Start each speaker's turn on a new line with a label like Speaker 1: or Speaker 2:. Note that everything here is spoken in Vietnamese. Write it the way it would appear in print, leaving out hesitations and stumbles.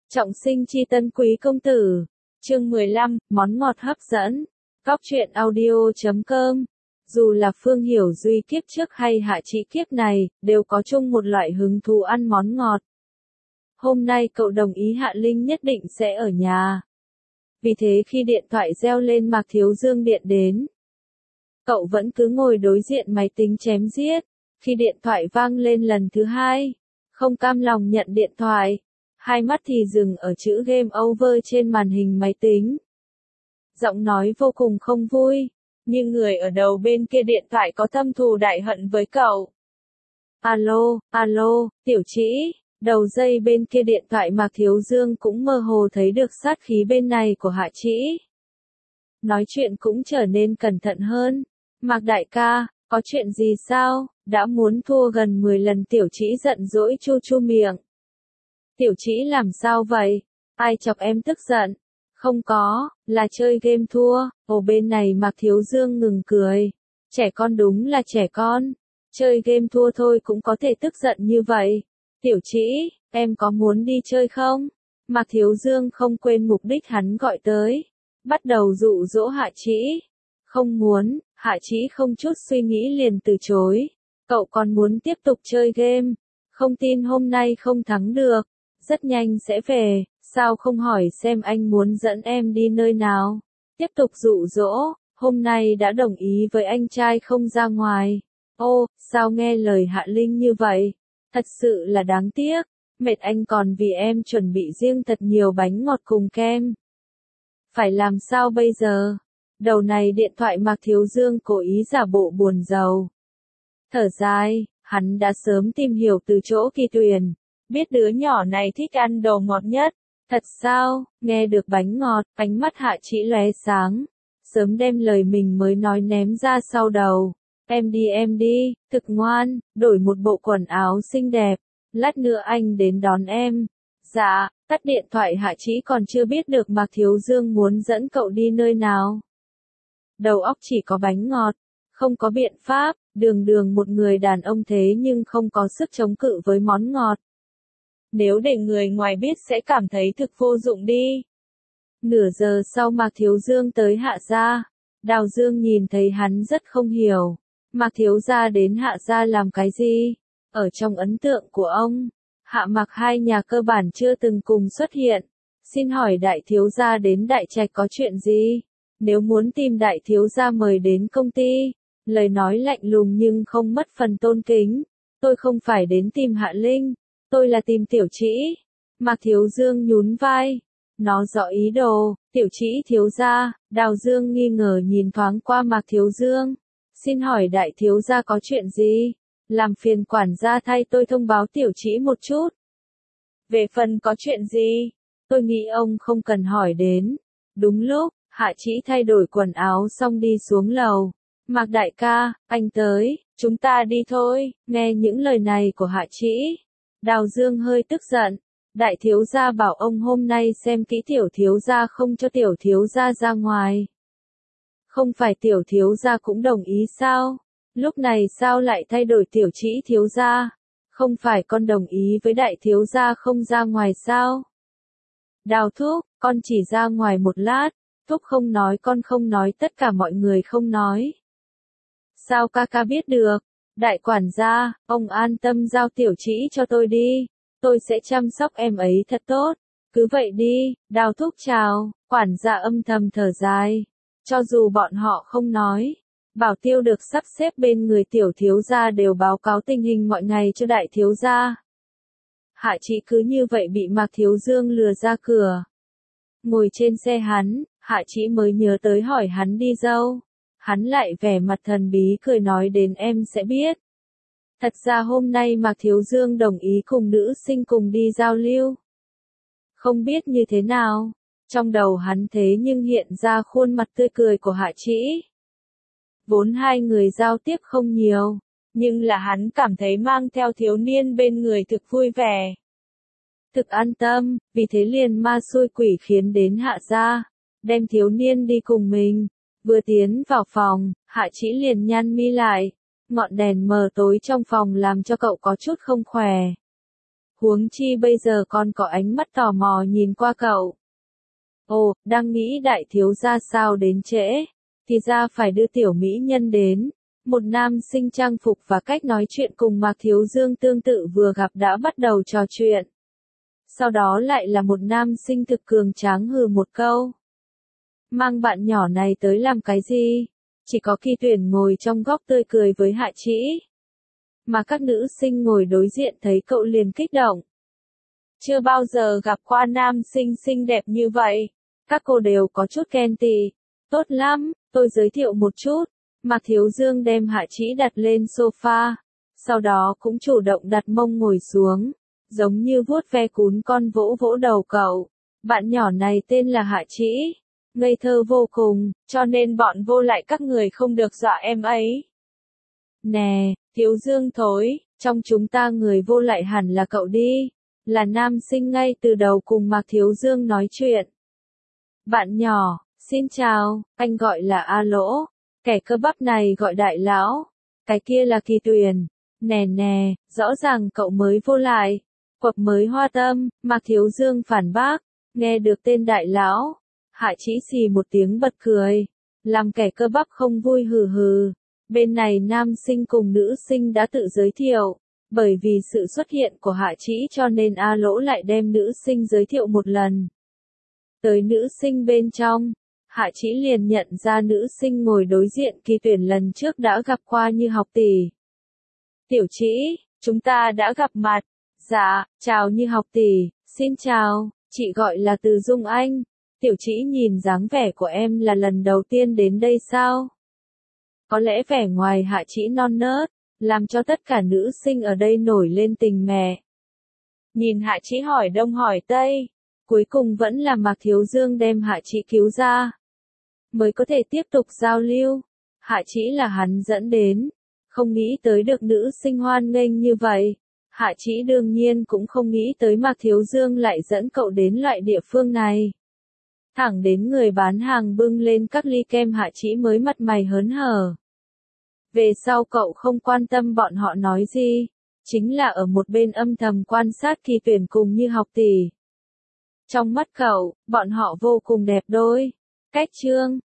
Speaker 1: Trọng sinh chi tân quý công tử. Chương 15, món ngọt hấp dẫn. Cóc truyện audio.com. Dù là Phương Hiểu Duy kiếp trước hay Hạ Chỉ kiếp này, đều có chung một loại hứng thú ăn món ngọt. Hôm nay cậu đồng ý Hạ Linh nhất định sẽ ở nhà. Vì thế khi điện thoại reo lên Mạc Thiếu Dương điện đến. Cậu vẫn cứ ngồi đối diện máy tính chém giết. Khi điện thoại vang lên lần thứ hai, không cam lòng nhận điện thoại. Hai mắt thì dừng ở chữ game over trên màn hình máy tính. Giọng nói vô cùng không vui, nhưng người ở đầu bên kia điện thoại có thâm thù đại hận với cậu. Alo, Tiểu Trĩ. Đầu dây bên kia điện thoại Mạc Thiếu Dương cũng mơ hồ thấy được sát khí bên này của Hạ Trĩ. Nói chuyện cũng trở nên cẩn thận hơn. Mạc đại ca, có chuyện gì sao? Đã muốn thua gần 10 lần Tiểu Trĩ giận dỗi chu chu miệng. Tiểu Trĩ làm sao vậy? Ai chọc em tức giận? Không có, là chơi game thua. Ở bên này Mạc Thiếu Dương ngừng cười. Trẻ con đúng là trẻ con. Chơi game thua thôi cũng có thể tức giận như vậy. Tiểu Trĩ, em có muốn đi chơi không? Mạc Thiếu Dương không quên mục đích hắn gọi tới. Bắt đầu dụ dỗ Hạ Trĩ. Không muốn, Hạ Trĩ không chút suy nghĩ liền từ chối. Cậu còn muốn tiếp tục chơi game. Không tin hôm nay không thắng được. Rất nhanh sẽ về, sao không hỏi xem anh muốn dẫn em đi nơi nào? Tiếp tục dụ dỗ, hôm nay đã đồng ý với anh trai không ra ngoài. Ô, sao nghe lời Hạ Linh như vậy? Thật sự là đáng tiếc, mệt anh còn vì em chuẩn bị riêng thật nhiều bánh ngọt cùng kem. Phải làm sao bây giờ? Đầu này điện thoại Mạc Thiếu Dương cố ý giả bộ buồn rầu. Thở dài, hắn đã sớm tìm hiểu từ chỗ Kỳ Tuyền. Biết đứa nhỏ này thích ăn đồ ngọt nhất. Thật sao? Nghe được bánh ngọt, ánh mắt Hạ Trĩ lóe sáng. Sớm đem lời mình mới nói ném ra sau đầu. Em đi, thực ngoan, đổi một bộ quần áo xinh đẹp. Lát nữa anh đến đón em. Dạ, tắt điện thoại Hạ Trĩ còn chưa biết được Mạc Thiếu Dương muốn dẫn cậu đi nơi nào. Đầu óc chỉ có bánh ngọt. Không có biện pháp, đường một người đàn ông thế nhưng không có sức chống cự với món ngọt. Nếu để người ngoài biết sẽ cảm thấy thực vô dụng đi. Nửa giờ sau Mạc Thiếu Dương tới Hạ gia. Đào Dương nhìn thấy hắn rất không hiểu. Mạc Thiếu gia đến Hạ gia làm cái gì? Ở trong ấn tượng của ông, Hạ Mạc hai nhà cơ bản chưa từng cùng xuất hiện. Xin hỏi đại thiếu gia đến Đại Trạch có chuyện gì? Nếu muốn tìm đại thiếu gia mời đến công ty. Lời nói lạnh lùng nhưng không mất phần tôn kính. Tôi không phải đến tìm Hạ Linh. Tôi là tìm Tiểu Trĩ. Mạc Thiếu Dương nhún vai. Nó rõ ý đồ. Tiểu Trĩ thiếu gia. Đào Dương nghi ngờ nhìn thoáng qua Mạc Thiếu Dương. Xin hỏi đại thiếu gia có chuyện gì? Làm phiền quản gia thay tôi thông báo Tiểu Trĩ một chút. Về phần có chuyện gì? Tôi nghĩ ông không cần hỏi đến. Đúng lúc, Hạ Trĩ thay đổi quần áo xong đi xuống lầu. Mạc đại ca, anh tới, chúng ta đi thôi. Nghe những lời này của Hạ Trĩ. Đào Dương hơi tức giận. Đại thiếu gia bảo ông hôm nay xem kỹ tiểu thiếu gia không cho tiểu thiếu gia ra ngoài. Không phải tiểu thiếu gia cũng đồng ý sao? Lúc này sao lại thay đổi Tiểu Trĩ thiếu gia? Không phải con đồng ý với đại thiếu gia không ra ngoài sao? Đào thúc, con chỉ ra ngoài một lát. Thúc không nói con không nói tất cả mọi người không nói. Sao ca ca biết được? Đại quản gia, ông an tâm giao Tiểu Trĩ cho tôi đi. Tôi sẽ chăm sóc em ấy thật tốt. Cứ vậy đi, Đào thúc chào. Quản gia âm thầm thở dài. Cho dù bọn họ không nói, Bảo Tiêu được sắp xếp bên người tiểu thiếu gia đều báo cáo tình hình mọi ngày cho đại thiếu gia. Hạ Trĩ cứ như vậy bị Mạc Thiếu Dương lừa ra cửa. Ngồi trên xe hắn, Hạ Trĩ mới nhớ tới hỏi hắn đi đâu. Hắn lại vẻ mặt thần bí cười nói đến em sẽ biết. Thật ra hôm nay Mạc Thiếu Dương đồng ý cùng nữ sinh cùng đi giao lưu. Không biết như thế nào, trong đầu hắn thế nhưng hiện ra khuôn mặt tươi cười của Hạ Trĩ. Vốn hai người giao tiếp không nhiều, nhưng là hắn cảm thấy mang theo thiếu niên bên người thực vui vẻ. Thực an tâm, vì thế liền ma xui quỷ khiến đến Hạ gia, đem thiếu niên đi cùng mình. Vừa tiến vào phòng, Hạ Trĩ liền nhăn mi lại. Ngọn đèn mờ tối trong phòng làm cho cậu có chút không khỏe. Huống chi bây giờ còn có ánh mắt tò mò nhìn qua cậu. Ồ, đang nghĩ đại thiếu gia sao đến trễ, thì ra phải đưa tiểu mỹ nhân đến. Một nam sinh trang phục và cách nói chuyện cùng Mạc Thiếu Dương tương tự vừa gặp đã bắt đầu trò chuyện. Sau đó lại là một nam sinh thực cường tráng hừ một câu. Mang bạn nhỏ này tới làm cái gì? Chỉ có Kỳ Tuyển ngồi trong góc tươi cười với Hạ Trĩ. Mà các nữ sinh ngồi đối diện thấy cậu liền kích động. Chưa bao giờ gặp qua nam sinh xinh đẹp như vậy. Các cô đều có chút ghen tị. Tốt lắm, tôi giới thiệu một chút. Mạc Thiếu Dương đem Hạ Trĩ đặt lên sofa. Sau đó cũng chủ động đặt mông ngồi xuống. Giống như vuốt ve cún con vỗ vỗ đầu cậu. Bạn nhỏ này tên là Hạ Trĩ. Ngây thơ vô cùng, cho nên bọn vô lại các người không được dọa em ấy. Nè, Thiếu Dương thối, trong chúng ta người vô lại hẳn là cậu đi. Là nam sinh ngay từ đầu cùng Mạc Thiếu Dương nói chuyện. Bạn nhỏ, xin chào, anh gọi là A Lỗ. Kẻ cơ bắp này gọi đại lão. Cái kia là Kỳ Tuyền. Nè nè, rõ ràng cậu mới vô lại. Quập mới hoa tâm, Mạc Thiếu Dương phản bác. Nghe được tên đại lão. Hạ Trĩ xì một tiếng bật cười. Làm kẻ cơ bắp không vui hừ hừ. Bên này nam sinh cùng nữ sinh đã tự giới thiệu. Bởi vì sự xuất hiện của Hạ Trĩ cho nên A Lỗ lại đem nữ sinh giới thiệu một lần. Tới nữ sinh bên trong, Hạ Trĩ liền nhận ra nữ sinh ngồi đối diện Kỳ Tuyển lần trước đã gặp qua như học tỷ. Tiểu Trĩ, chúng ta đã gặp mặt. Dạ, chào như học tỷ, xin chào, chị gọi là Từ Dung Anh. Tiểu Trĩ nhìn dáng vẻ của em là lần đầu tiên đến đây sao? Có lẽ vẻ ngoài Hạ Trĩ non nớt, làm cho tất cả nữ sinh ở đây nổi lên tình mẹ. Nhìn Hạ Trĩ hỏi đông hỏi tây, cuối cùng vẫn là Mạc Thiếu Dương đem Hạ Trĩ cứu ra. Mới có thể tiếp tục giao lưu. Hạ Trĩ là hắn dẫn đến, không nghĩ tới được nữ sinh hoan nghênh như vậy. Hạ Trĩ đương nhiên cũng không nghĩ tới Mạc Thiếu Dương lại dẫn cậu đến loại địa phương này. Thẳng đến người bán hàng bưng lên các ly kem Hạ Trĩ mới mặt mày hớn hở. Về sau cậu không quan tâm bọn họ nói gì, chính là ở một bên âm thầm quan sát Kỳ Tuyển cùng như học tỷ. Trong mắt cậu, bọn họ vô cùng đẹp đôi. Cách chương